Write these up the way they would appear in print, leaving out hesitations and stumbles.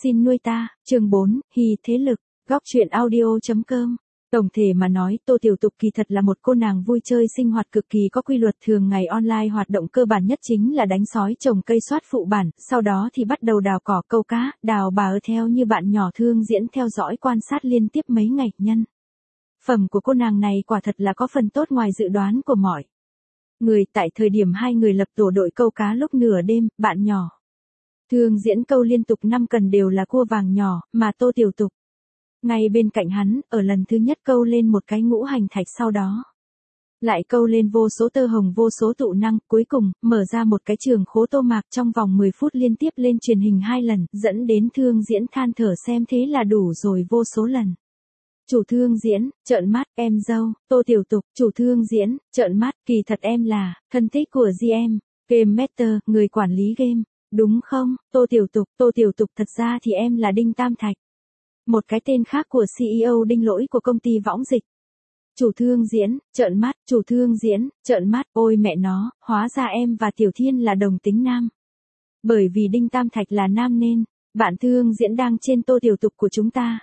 Xin nuôi ta, chương 4, Hy thế lực, góc truyện audio.com. Tổng thể mà nói, Tô Tiểu Tục kỳ thật là một cô nàng vui chơi sinh hoạt cực kỳ có quy luật, thường ngày online hoạt động cơ bản nhất chính là đánh sói trồng cây soát phụ bản, sau đó thì bắt đầu đào cỏ câu cá, đào bà theo như bạn nhỏ Thương Diễn theo dõi quan sát liên tiếp mấy ngày nhân. Phẩm của cô nàng này quả thật là có phần tốt ngoài dự đoán của mọi người. Tại thời điểm hai người lập tổ đội câu cá lúc nửa đêm, bạn nhỏ Thương Diễn câu liên tục 5 cần đều là cua vàng nhỏ, mà Tô Tiểu Tục ngay bên cạnh hắn, ở lần thứ nhất câu lên một cái ngũ hành thạch, sau đó lại câu lên vô số tơ hồng, vô số tụ năng, cuối cùng mở ra một cái trường khố tô mạc, trong vòng 10 phút liên tiếp lên truyền hình 2 lần, dẫn đến Thương Diễn than thở xem thế là đủ rồi vô số lần. Chủ Thương Diễn, trợn mắt, em dâu, Tô Tiểu Tục, chủ Thương Diễn, trợn mắt, kỳ thật em là thân thích của GM, Game Master, người quản lý game, đúng không? Tô Tiểu Tục, thật ra thì em là Đinh Tam Thạch, một cái tên khác của CEO Đinh Lỗi của công ty võng dịch. Chủ Thương Diễn, trợn mắt, chủ Thương Diễn, trợn mắt, ôi mẹ nó, hóa ra em và Tiểu Thiên là đồng tính nam. Bởi vì Đinh Tam Thạch là nam nên, bạn Thương Diễn đang trên Tô Tiểu Tục của chúng ta.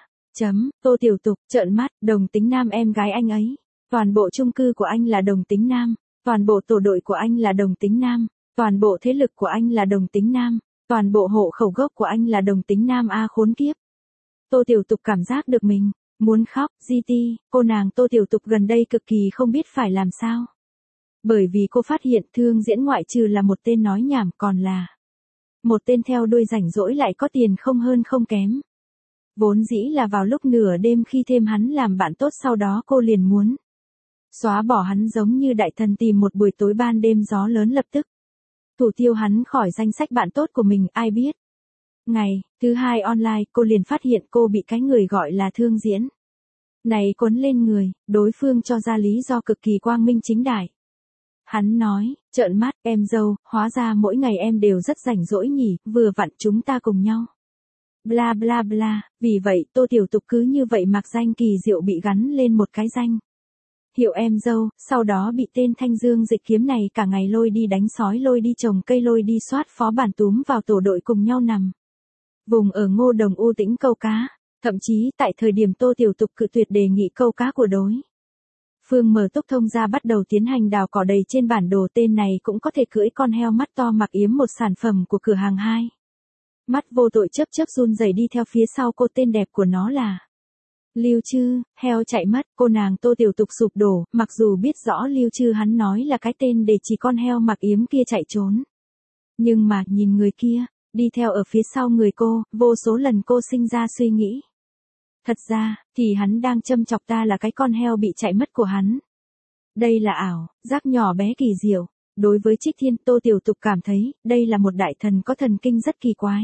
Tô Tiểu Tục, trợn mắt, đồng tính nam em gái anh ấy. Toàn bộ chung cư của anh là đồng tính nam, toàn bộ tổ đội của anh là đồng tính nam, toàn bộ thế lực của anh là đồng tính nam, toàn bộ hộ khẩu gốc của anh là đồng tính nam, a khốn kiếp. Tô Tiểu Tục cảm giác được mình muốn khóc. GT, cô nàng Tô Tiểu Tục gần đây cực kỳ không biết phải làm sao. Bởi vì cô phát hiện Thương Diễn ngoại trừ là một tên nói nhảm còn là một tên theo đuôi rảnh rỗi lại có tiền không hơn không kém. Vốn dĩ là vào lúc nửa đêm khi thêm hắn làm bạn tốt, sau đó cô liền muốn xóa bỏ hắn giống như đại thần tìm một buổi tối ban đêm gió lớn lập tức thủ tiêu hắn khỏi danh sách bạn tốt của mình. Ai biết ngày thứ 2 online cô liền phát hiện cô bị cái người gọi là Thương Diễn này cuốn lên người. Đối phương cho ra lý do cực kỳ quang minh chính đại. Hắn nói, trợn mắt, em dâu, hóa ra mỗi ngày em đều rất rảnh rỗi nhỉ, vừa vặn chúng ta cùng nhau. Bla bla bla, vì vậy Tô Tiểu Tục cứ như vậy mặc danh kỳ diệu bị gắn lên một cái danh hiệu em dâu, sau đó bị tên Thanh Dương Dịch Kiếm này cả ngày lôi đi đánh sói, lôi đi trồng cây, lôi đi soát phó bản, túm vào tổ đội cùng nhau nằm vùng ở Ngô Đồng U Tĩnh câu cá. Thậm chí tại thời điểm Tô Tiểu Tục cự tuyệt đề nghị câu cá của đối phương, mở túc thông ra bắt đầu tiến hành đào cỏ đầy trên bản đồ, tên này cũng có thể cưỡi con heo mắt to mặc yếm, một sản phẩm của cửa hàng 2. Mắt vô tội chớp chớp run rẩy đi theo phía sau cô, tên đẹp của nó là Lưu Trư. Heo chạy mất, cô nàng Tô Tiểu Tục sụp đổ, mặc dù biết rõ Lưu Trư hắn nói là cái tên để chỉ con heo mặc yếm kia chạy trốn. Nhưng mà nhìn người kia đi theo ở phía sau người cô, vô số lần cô sinh ra suy nghĩ. Thật ra, thì hắn đang châm chọc ta là cái con heo bị chạy mất của hắn. Đây là ảo giác nhỏ bé kỳ diệu. Đối với Trích Thiên, Tô Tiểu Tục cảm thấy, đây là một đại thần có thần kinh rất kỳ quái.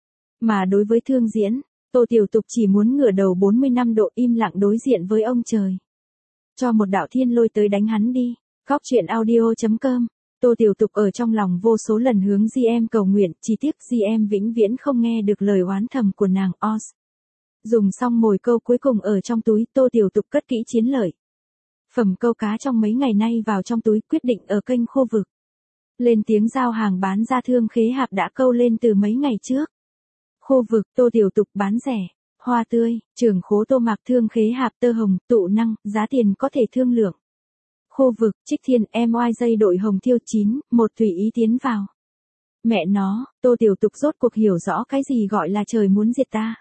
Mà đối với Thương Diễn, Tô Tiểu Tục chỉ muốn ngửa đầu 45 độ im lặng đối diện với ông trời. Cho một đạo thiên lôi tới đánh hắn đi. Góc truyện audio.com. Tô Tiểu Tục ở trong lòng vô số lần hướng GM cầu nguyện, chỉ tiếc GM vĩnh viễn không nghe được lời oán thầm của nàng. Oz. Dùng xong mồi câu cuối cùng ở trong túi, Tô Tiểu Tục cất kỹ chiến lợi phẩm câu cá trong mấy ngày nay vào trong túi, quyết định ở kênh khu vực lên tiếng giao hàng bán ra Thương Khế Hạp đã câu lên từ mấy ngày trước. Khu vực Tô Tiểu Tục bán rẻ, hoa tươi, trường khố tô mạc, Thương Khế Hạp, tơ hồng, tụ năng, giá tiền có thể thương lượng. Khu vực Trích Thiên, MY đội hồng thiêu 9, một tùy ý tiến vào. Mẹ nó, Tô Tiểu Tục rốt cuộc hiểu rõ cái gì gọi là trời muốn diệt ta.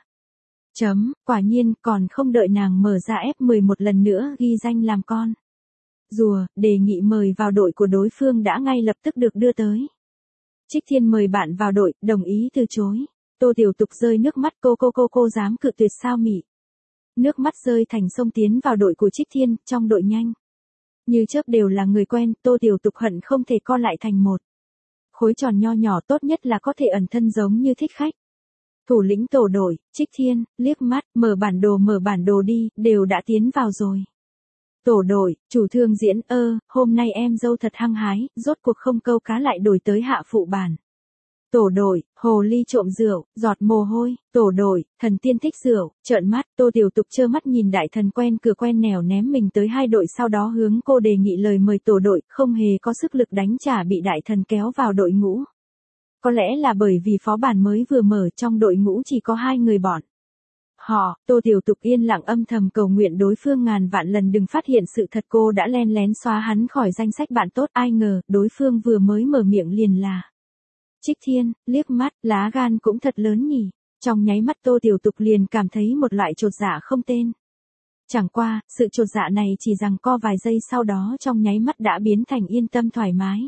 Quả nhiên, còn không đợi nàng mở ra F10 một lần nữa ghi danh làm con rùa, đề nghị mời vào đội của đối phương đã ngay lập tức được đưa tới. Trích Thiên mời bạn vào đội, đồng ý từ chối. Tô Tiểu Tục rơi nước mắt, cô dám cự tuyệt sao mỉ. Nước mắt rơi thành sông tiến vào đội của Trích Thiên, trong đội nhanh như chớp đều là người quen, Tô Tiểu Tục hận không thể co lại thành một khối tròn nho nhỏ, tốt nhất là có thể ẩn thân giống như thích khách. Thủ lĩnh tổ đội, Trích Thiên, liếc mắt, mở bản đồ đi, đều đã tiến vào rồi. Tổ đội, chủ Thương Diễn, hôm nay em dâu thật hăng hái, rốt cuộc không câu cá lại đổi tới hạ phụ bản. Tổ đội, hồ ly trộm rượu, giọt mồ hôi. Tổ đội, thần tiên thích rượu, trợn mắt. Tô Tiểu Tục trơ mắt nhìn đại thần quen cửa quen nẻo ném mình tới 2 đội, sau đó hướng cô đề nghị lời mời tổ đội, không hề có sức lực đánh trả, bị đại thần kéo vào đội ngũ. Có lẽ là bởi vì phó bản mới vừa mở, trong đội ngũ chỉ có 2 người bọn họ. Tô Tiểu Tục yên lặng âm thầm cầu nguyện đối phương ngàn vạn lần đừng phát hiện sự thật cô đã len lén xóa hắn khỏi danh sách bạn tốt. Ai ngờ, đối phương vừa mới mở miệng liền là Trích Thiên. Liếc mắt, lá gan cũng thật lớn nhỉ. Trong nháy mắt Tô Tiểu Tục liền cảm thấy một loại chột dạ không tên. Chẳng qua, sự chột dạ này chỉ giằng co vài giây, sau đó trong nháy mắt đã biến thành yên tâm thoải mái.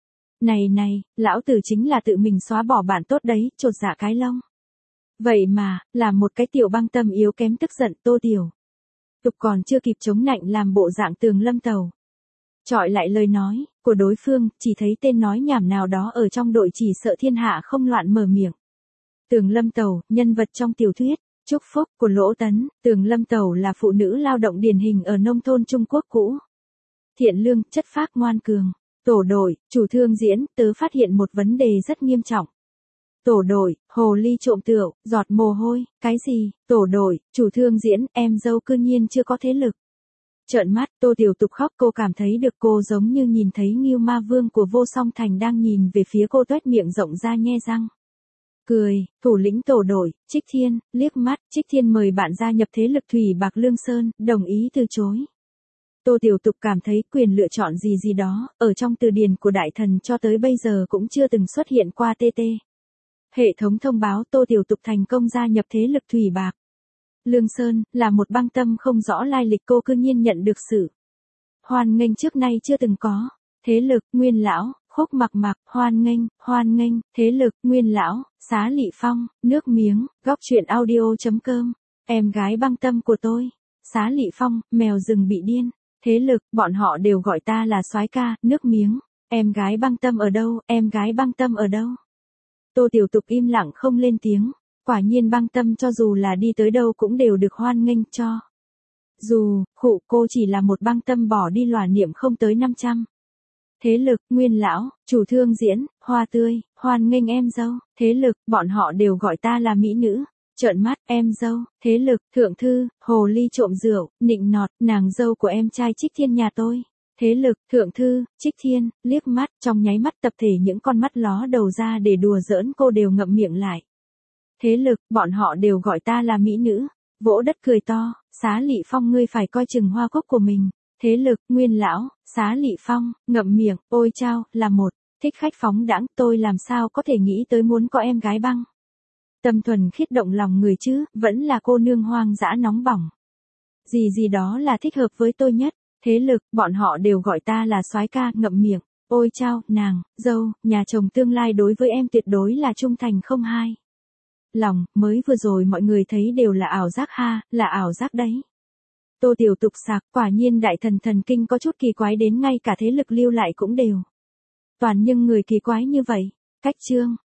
Này, lão tử chính là tự mình xóa bỏ bạn tốt đấy, chột dạ cái lông. Vậy mà, là một cái tiểu băng tâm yếu kém tức giận. Tô Tiểu Tục còn chưa kịp chống nạnh làm bộ dạng Tường Lâm Tàu chọi lại lời nói của đối phương, chỉ thấy tên nói nhảm nào đó ở trong đội chỉ sợ thiên hạ không loạn mở miệng. Tường Lâm Tàu, nhân vật trong tiểu thuyết Chúc Phúc của Lỗ Tấn. Tường Lâm Tàu là phụ nữ lao động điển hình ở nông thôn Trung Quốc cũ. Thiện lương, chất phác, ngoan cường. Tổ đội, chủ thương diễn, tớ phát hiện một vấn đề rất nghiêm trọng. Tổ đội, hồ ly trộm tựu, giọt mồ hôi. Cái gì? Tổ đội, chủ thương diễn, em dâu cư nhiên chưa có thế lực. Trợn mắt, Tô Tiểu Tục khóc. Cô cảm thấy được cô giống như nhìn thấy Ngưu Ma Vương của Vô Song Thành đang nhìn về phía cô, toét miệng rộng ra nhe răng cười. Thủ lĩnh tổ đội, Trích Thiên. Liếc mắt, Trích Thiên mời bạn gia nhập thế lực Thủy Bạc Lương Sơn, đồng ý từ chối. Tô Tiểu Tục cảm thấy quyền lựa chọn gì đó, ở trong từ điển của đại thần cho tới bây giờ cũng chưa từng xuất hiện qua. TT. Hệ thống thông báo Tô Tiểu Tục thành công gia nhập thế lực Thủy Bạc Lương Sơn, là một băng tâm không rõ lai lịch. Cô cư nhiên nhận được sự hoan nghênh trước nay chưa từng có. Thế lực, Nguyên Lão, Khúc Mặc Mặc. Hoan nghênh, thế lực, Nguyên Lão, Xá Lị Phong. Nước miếng, góc truyện audio.com. Em gái băng tâm của tôi. Xá Lị Phong, mèo rừng bị điên. Thế lực, bọn họ đều gọi ta là soái ca. Nước miếng, em gái băng tâm ở đâu, em gái băng tâm ở đâu? Tô Tiểu Tục im lặng không lên tiếng. Quả nhiên băng tâm cho dù là đi tới đâu cũng đều được hoan nghênh cho. Dù, cô chỉ là một băng tâm bỏ đi lòa niệm không tới 500. Thế lực, Nguyên Lão, chủ thương diễn, Hoa Tươi, hoan nghênh em dâu. Thế lực, bọn họ đều gọi ta là mỹ nữ. Trợn mắt, em dâu. Thế lực, Thượng Thư, hồ ly trộm rượu, nịnh nọt, nàng dâu của em trai Trích Thiên nhà tôi. Thế lực, Thượng Thư, Trích Thiên. Liếc mắt, trong nháy mắt tập thể những con mắt ló đầu ra để đùa giỡn cô đều ngậm miệng lại. Thế lực, bọn họ đều gọi ta là mỹ nữ. Vỗ đất cười to. Xá Lị Phong, ngươi phải coi chừng hoa cúc của mình. Thế lực, Nguyên Lão, Xá Lị Phong, ngậm miệng. Ôi chao, là một thích khách phóng đãng. Tôi làm sao có thể nghĩ tới muốn có em gái băng tâm thuần khiết động lòng người chứ. Vẫn là cô nương hoang dã nóng bỏng. Gì đó là thích hợp với tôi nhất. Thế lực, bọn họ đều gọi ta là soái ca. Ngậm miệng. Ôi chao, nàng dâu, nhà chồng tương lai đối với em tuyệt đối là trung thành không hai lòng. Mới vừa rồi mọi người thấy đều là ảo giác ha, là ảo giác đấy. Tô Tiểu Tục sạc, quả nhiên đại thần thần kinh có chút kỳ quái đến ngay cả thế lực lưu lại cũng đều toàn nhưng người kỳ quái như vậy. Cách chương